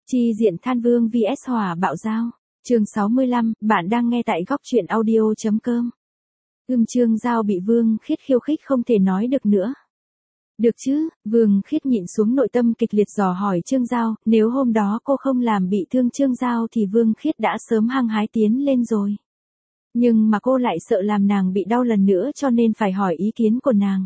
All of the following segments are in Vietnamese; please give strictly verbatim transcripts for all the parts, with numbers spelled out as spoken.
Chi diện Than Vương vs Hỏa Bạo Dao. Chương sáu mươi lăm, bạn đang nghe tại góc truyện audio chấm com. Ưm Trương Giao bị Vương Khiết khiêu khích không thể nói được nữa. Được chứ, Vương Khiết nhịn xuống nội tâm kịch liệt dò hỏi Trương Giao, nếu hôm đó cô không làm bị thương Trương Giao thì Vương Khiết đã sớm hăng hái tiến lên rồi. Nhưng mà cô lại sợ làm nàng bị đau lần nữa cho nên phải hỏi ý kiến của nàng.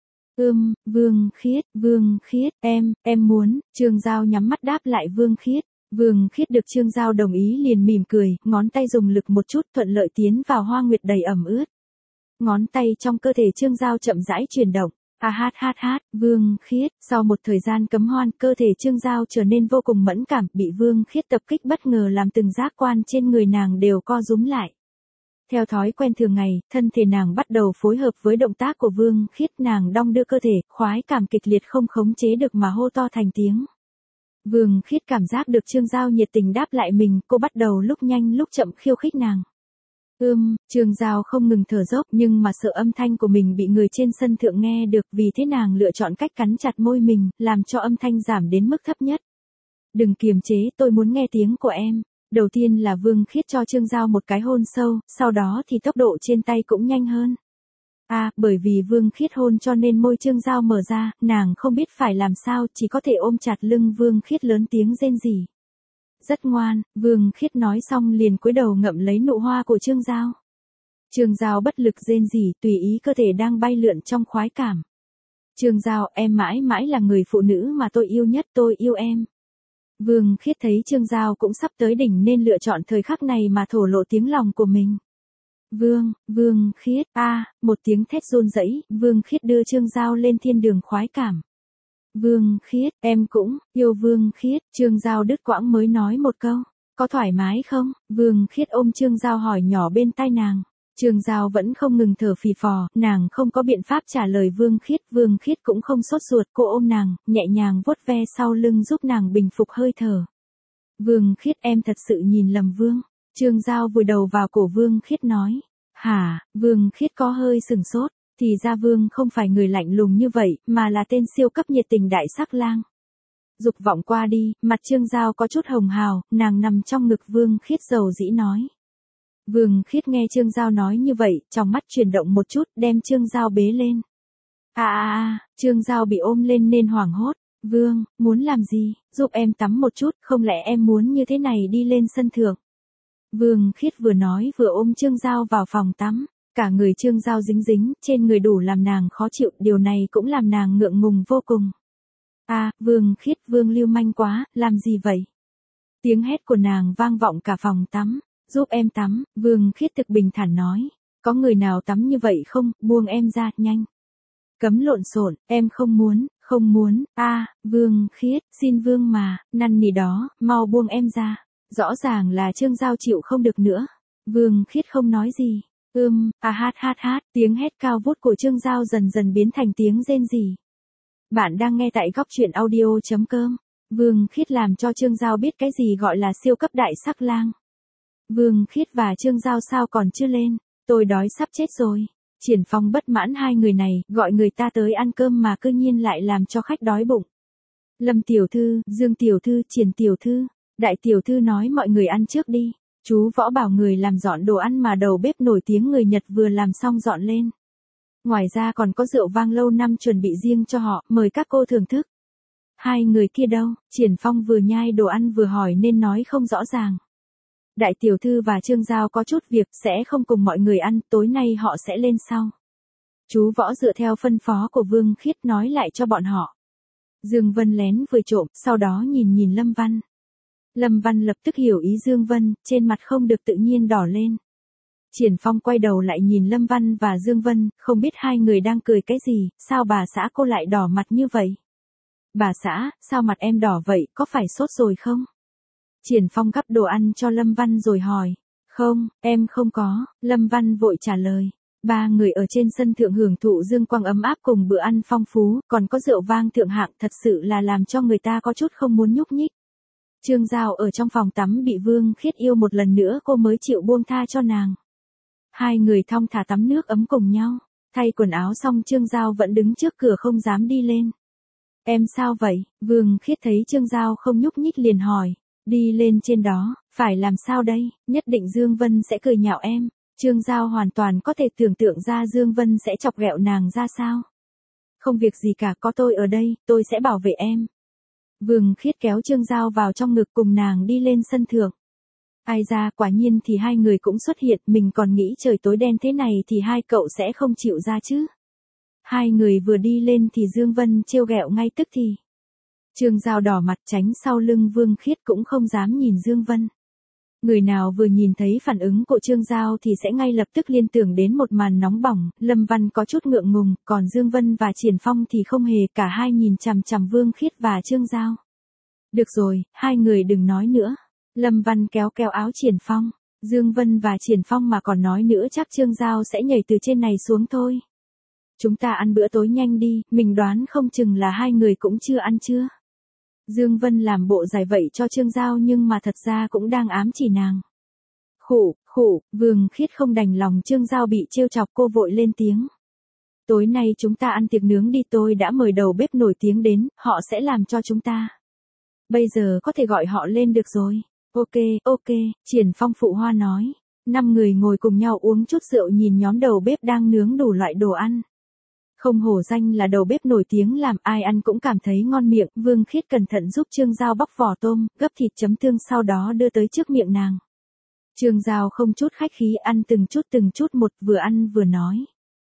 Ưm, Vương Khiết, Vương Khiết, em, em muốn, Trương Giao nhắm mắt đáp lại Vương Khiết. Vương Khiết được Trương Giao đồng ý liền mỉm cười, ngón tay dùng lực một chút thuận lợi tiến vào hoa nguyệt đầy ẩm ướt. Ngón tay trong cơ thể Trương Giao chậm rãi chuyển động. À hát hát hát, Vương Khiết, sau một thời gian cấm hoan, cơ thể Trương Giao trở nên vô cùng mẫn cảm, bị Vương Khiết tập kích bất ngờ làm từng giác quan trên người nàng đều co rúm lại. Theo thói quen thường ngày, thân thể nàng bắt đầu phối hợp với động tác của Vương Khiết, nàng đong đưa cơ thể, khoái cảm kịch liệt không khống chế được mà hô to thành tiếng. Vương Khiết cảm giác được Trương Giao nhiệt tình đáp lại mình, cô bắt đầu lúc nhanh lúc chậm khiêu khích nàng. Ưm, Trương Giao không ngừng thở dốc nhưng mà sợ âm thanh của mình bị người trên sân thượng nghe được, vì thế nàng lựa chọn cách cắn chặt môi mình, làm cho âm thanh giảm đến mức thấp nhất. Đừng kiềm chế, tôi muốn nghe tiếng của em. Đầu tiên là Vương Khiết cho Trương Giao một cái hôn sâu, sau đó thì tốc độ trên tay cũng nhanh hơn. À, bởi vì Vương Khiết hôn cho nên môi Trương Giao mở ra, nàng không biết phải làm sao, chỉ có thể ôm chặt lưng Vương Khiết lớn tiếng rên rỉ. Rất ngoan, Vương Khiết nói xong liền cúi đầu ngậm lấy nụ hoa của Trương Giao. Trương Giao bất lực rên rỉ, tùy ý cơ thể đang bay lượn trong khoái cảm. Trương Giao, em mãi mãi là người phụ nữ mà tôi yêu nhất, tôi yêu em. Vương Khiết thấy Trương Giao cũng sắp tới đỉnh nên lựa chọn thời khắc này mà thổ lộ tiếng lòng của mình. Vương, Vương Khiết, a, à, một tiếng thét run rẩy, Vương Khiết đưa Trương Giao lên thiên đường khoái cảm. Vương Khiết, em cũng, yêu Vương Khiết, Trương Giao đứt quãng mới nói một câu, có thoải mái không? Vương Khiết ôm Trương Giao hỏi nhỏ bên tai nàng. Trương Giao vẫn không ngừng thở phì phò, nàng không có biện pháp trả lời Vương Khiết, Vương Khiết cũng không sốt ruột, cô ôm nàng, nhẹ nhàng vuốt ve sau lưng giúp nàng bình phục hơi thở. Vương Khiết, em thật sự nhìn lầm Vương. Trương Giao vùi đầu vào cổ Vương Khiết nói. Hả, Vương Khiết có hơi sừng sốt, thì ra Vương không phải người lạnh lùng như vậy, mà là tên siêu cấp nhiệt tình đại sắc lang. Dục vọng qua đi, mặt Trương Giao có chút hồng hào, nàng nằm trong ngực Vương Khiết dầu dĩ nói. Vương Khiết nghe Trương Giao nói như vậy, trong mắt chuyển động một chút, đem Trương Giao bế lên. À à à, Trương Giao bị ôm lên nên hoảng hốt. Vương, muốn làm gì, giúp em tắm một chút, không lẽ em muốn như thế này đi lên sân thượng. Vương Khiết vừa nói vừa ôm Trương Giao vào phòng tắm, cả người Trương Giao dính dính, trên người đủ làm nàng khó chịu, điều này cũng làm nàng ngượng ngùng vô cùng. À, Vương Khiết, Vương lưu manh quá, làm gì vậy? Tiếng hét của nàng vang vọng cả phòng tắm. Giúp em tắm, Vương Khiết thực bình thản nói. Có người nào tắm như vậy không, buông em ra, nhanh. Cấm lộn xộn, em không muốn, không muốn, a, à, Vương Khiết, xin Vương mà, năn nỉ đó, mau buông em ra. Rõ ràng là Trương Giao chịu không được nữa. Vương Khiết không nói gì. Ưm, à hát hát hát, tiếng hét cao vút của Trương Giao dần dần biến thành tiếng rên rỉ. Bạn đang nghe tại góc truyện audio chấm com. Vương Khiết làm cho Trương Giao biết cái gì gọi là siêu cấp đại sắc lang. Vương Khiết và Trương Giao sao còn chưa lên, tôi đói sắp chết rồi. Triển Phong bất mãn hai người này, gọi người ta tới ăn cơm mà cư nhiên lại làm cho khách đói bụng. Lâm tiểu thư, Dương tiểu thư, Triển tiểu thư, Đại tiểu thư nói mọi người ăn trước đi. Chú Võ bảo người làm dọn đồ ăn mà đầu bếp nổi tiếng người Nhật vừa làm xong dọn lên. Ngoài ra còn có rượu vang lâu năm chuẩn bị riêng cho họ, mời các cô thưởng thức. Hai người kia đâu? Triển Phong vừa nhai đồ ăn vừa hỏi nên nói không rõ ràng. Đại tiểu thư và Trương Giao có chút việc, sẽ không cùng mọi người ăn, tối nay họ sẽ lên sau. Chú Võ dựa theo phân phó của Vương Khiết nói lại cho bọn họ. Dương Vân lén vừa trộm, sau đó nhìn nhìn Lâm Văn. Lâm Văn lập tức hiểu ý Dương Vân, trên mặt không được tự nhiên đỏ lên. Triển Phong quay đầu lại nhìn Lâm Văn và Dương Vân, không biết hai người đang cười cái gì, sao bà xã cô lại đỏ mặt như vậy? Bà xã, sao mặt em đỏ vậy, có phải sốt rồi không? Triển Phong gắp đồ ăn cho Lâm Văn rồi hỏi. Không, em không có, Lâm Văn vội trả lời. Ba người ở trên sân thượng hưởng thụ dương quang ấm áp cùng bữa ăn phong phú, còn có rượu vang thượng hạng, thật sự là làm cho người ta có chút không muốn nhúc nhích. Trương Giao ở trong phòng tắm bị Vương Khiết yêu một lần nữa cô mới chịu buông tha cho nàng. Hai người thong thả tắm nước ấm cùng nhau, thay quần áo xong Trương Giao vẫn đứng trước cửa không dám đi lên. Em sao vậy? Vương Khiết thấy Trương Giao không nhúc nhích liền hỏi. Đi lên trên đó, phải làm sao đây, nhất định Dương Vân sẽ cười nhạo em. Trương Giao hoàn toàn có thể tưởng tượng ra Dương Vân sẽ chọc ghẹo nàng ra sao. Không việc gì cả, có tôi ở đây, tôi sẽ bảo vệ em. Vương Khiết kéo Trương Giao vào trong ngực cùng nàng đi lên sân thượng. Ai ra, quả nhiên thì hai người cũng xuất hiện, mình còn nghĩ trời tối đen thế này thì hai cậu sẽ không chịu ra chứ. Hai người vừa đi lên thì Dương Vân trêu ghẹo ngay tức thì. Trương Giao đỏ mặt tránh sau lưng Vương Khiết cũng không dám nhìn Dương Vân. Người nào vừa nhìn thấy phản ứng của Trương Giao thì sẽ ngay lập tức liên tưởng đến một màn nóng bỏng, Lâm Văn có chút ngượng ngùng, còn Dương Vân và Triển Phong thì không hề, cả hai nhìn chằm chằm Vương Khiết và Trương Giao. Được rồi, hai người đừng nói nữa. Lâm Văn kéo kéo áo Triển Phong, Dương Vân và Triển Phong mà còn nói nữa chắc Trương Giao sẽ nhảy từ trên này xuống thôi. Chúng ta ăn bữa tối nhanh đi, mình đoán không chừng là hai người cũng chưa ăn trưa. Dương Vân làm bộ giải vậy cho Trương Giao nhưng mà thật ra cũng đang ám chỉ nàng. Khụ, khụ, Vương Khiết không đành lòng Trương Giao bị trêu chọc, cô vội lên tiếng. Tối nay chúng ta ăn tiệc nướng đi, tôi đã mời đầu bếp nổi tiếng đến, họ sẽ làm cho chúng ta. Bây giờ có thể gọi họ lên được rồi. Ok, ok, Triển Phong phụ hoa nói. Năm người ngồi cùng nhau uống chút rượu nhìn nhóm đầu bếp đang nướng đủ loại đồ ăn. Không hổ danh là đầu bếp nổi tiếng, làm ai ăn cũng cảm thấy ngon miệng. Vương Khiết cẩn thận giúp Trương Giao bóc vỏ tôm, gấp thịt chấm tương sau đó đưa tới trước miệng nàng. Trương Giao không chút khách khí ăn từng chút từng chút một, vừa ăn vừa nói.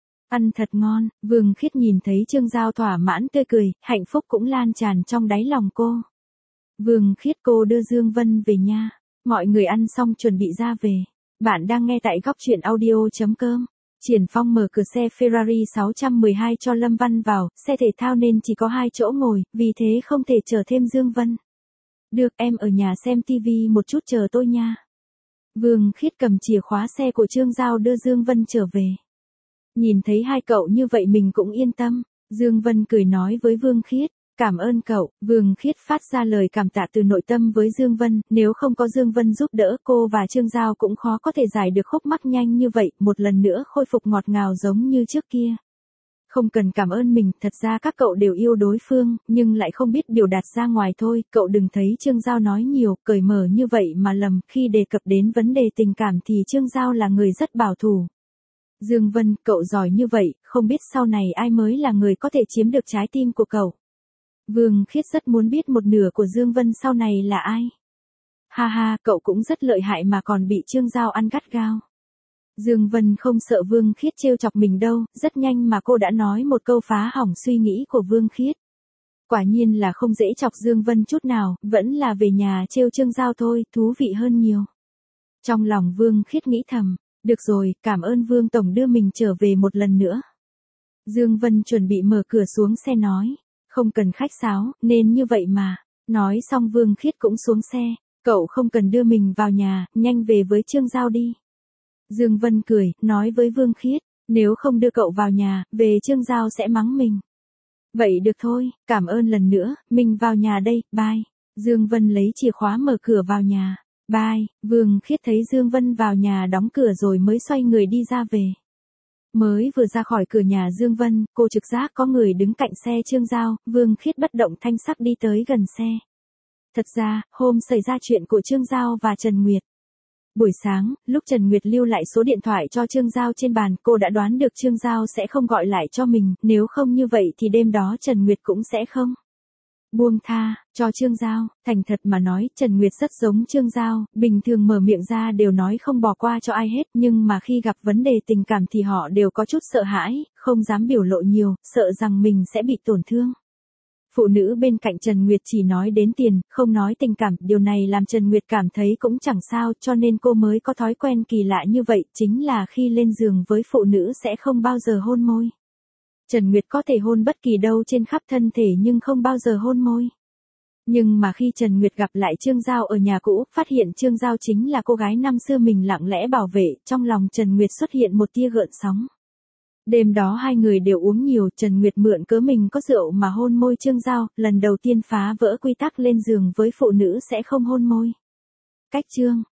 Ăn thật ngon. Vương Khiết nhìn thấy Trương Giao thỏa mãn tươi cười, hạnh phúc cũng lan tràn trong đáy lòng cô. Vương Khiết, cô đưa Dương Vân về nha. Mọi người ăn xong chuẩn bị ra về. Bạn đang nghe tại góc truyện audio chấm com. Triển Phong mở cửa xe Ferrari sáu một hai cho Lâm Văn vào, xe thể thao nên chỉ có hai chỗ ngồi, vì thế không thể chở thêm Dương Vân. Được, em ở nhà xem tivi một chút chờ tôi nha. Vương Khiết cầm chìa khóa xe của Trương Giao đưa Dương Vân trở về. Nhìn thấy hai cậu như vậy mình cũng yên tâm. Dương Vân cười nói với Vương Khiết. Cảm ơn cậu. Vương Khiết phát ra lời cảm tạ từ nội tâm với Dương Vân, nếu không có Dương Vân giúp đỡ cô và Trương Giao cũng khó có thể giải được khúc mắc nhanh như vậy, một lần nữa khôi phục ngọt ngào giống như trước kia. Không cần cảm ơn mình, thật ra các cậu đều yêu đối phương, nhưng lại không biết biểu đạt ra ngoài thôi, cậu đừng thấy Trương Giao nói nhiều, cởi mở như vậy mà lầm, khi đề cập đến vấn đề tình cảm thì Trương Giao là người rất bảo thủ. Dương Vân, cậu giỏi như vậy, không biết sau này ai mới là người có thể chiếm được trái tim của cậu. Vương Khiết rất muốn biết một nửa của Dương Vân sau này là ai. Ha ha, cậu cũng rất lợi hại mà còn bị Trương Giao ăn gắt gao. Dương Vân không sợ Vương Khiết trêu chọc mình đâu, rất nhanh mà cô đã nói một câu phá hỏng suy nghĩ của Vương Khiết. Quả nhiên là không dễ chọc Dương Vân chút nào, vẫn là về nhà trêu Trương Giao thôi, thú vị hơn nhiều. Trong lòng Vương Khiết nghĩ thầm, được rồi, cảm ơn Vương Tổng đưa mình trở về một lần nữa. Dương Vân chuẩn bị mở cửa xuống xe nói. Không cần khách sáo, nên như vậy mà. Nói xong Vương Khiết cũng xuống xe. Cậu không cần đưa mình vào nhà, nhanh về với Trương Giao đi. Dương Vân cười, nói với Vương Khiết. Nếu không đưa cậu vào nhà, về Trương Giao sẽ mắng mình. Vậy được thôi, cảm ơn lần nữa, mình vào nhà đây, bye. Dương Vân lấy chìa khóa mở cửa vào nhà. Bye. Vương Khiết thấy Dương Vân vào nhà đóng cửa rồi mới xoay người đi ra về. Mới vừa ra khỏi cửa nhà Dương Vân, cô trực giác có người đứng cạnh xe Trương Giao, Vương Khiết bất động thanh sắc đi tới gần xe. Thật ra, hôm xảy ra chuyện của Trương Giao và Trần Nguyệt. Buổi sáng, lúc Trần Nguyệt lưu lại số điện thoại cho Trương Giao trên bàn, cô đã đoán được Trương Giao sẽ không gọi lại cho mình, nếu không như vậy thì đêm đó Trần Nguyệt cũng sẽ không buông tha cho Trương Giao. Thành thật mà nói, Trần Nguyệt rất giống Trương Giao, bình thường mở miệng ra đều nói không bỏ qua cho ai hết, nhưng mà khi gặp vấn đề tình cảm thì họ đều có chút sợ hãi, không dám biểu lộ nhiều, sợ rằng mình sẽ bị tổn thương. Phụ nữ bên cạnh Trần Nguyệt chỉ nói đến tiền, không nói tình cảm, điều này làm Trần Nguyệt cảm thấy cũng chẳng sao, cho nên cô mới có thói quen kỳ lạ như vậy, chính là khi lên giường với phụ nữ sẽ không bao giờ hôn môi. Trần Nguyệt có thể hôn bất kỳ đâu trên khắp thân thể nhưng không bao giờ hôn môi. Nhưng mà khi Trần Nguyệt gặp lại Trương Giao ở nhà cũ, phát hiện Trương Giao chính là cô gái năm xưa mình lặng lẽ bảo vệ, trong lòng Trần Nguyệt xuất hiện một tia gợn sóng. Đêm đó hai người đều uống nhiều, Trần Nguyệt mượn cớ mình có rượu mà hôn môi Trương Giao, lần đầu tiên phá vỡ quy tắc lên giường với phụ nữ sẽ không hôn môi. Cách chương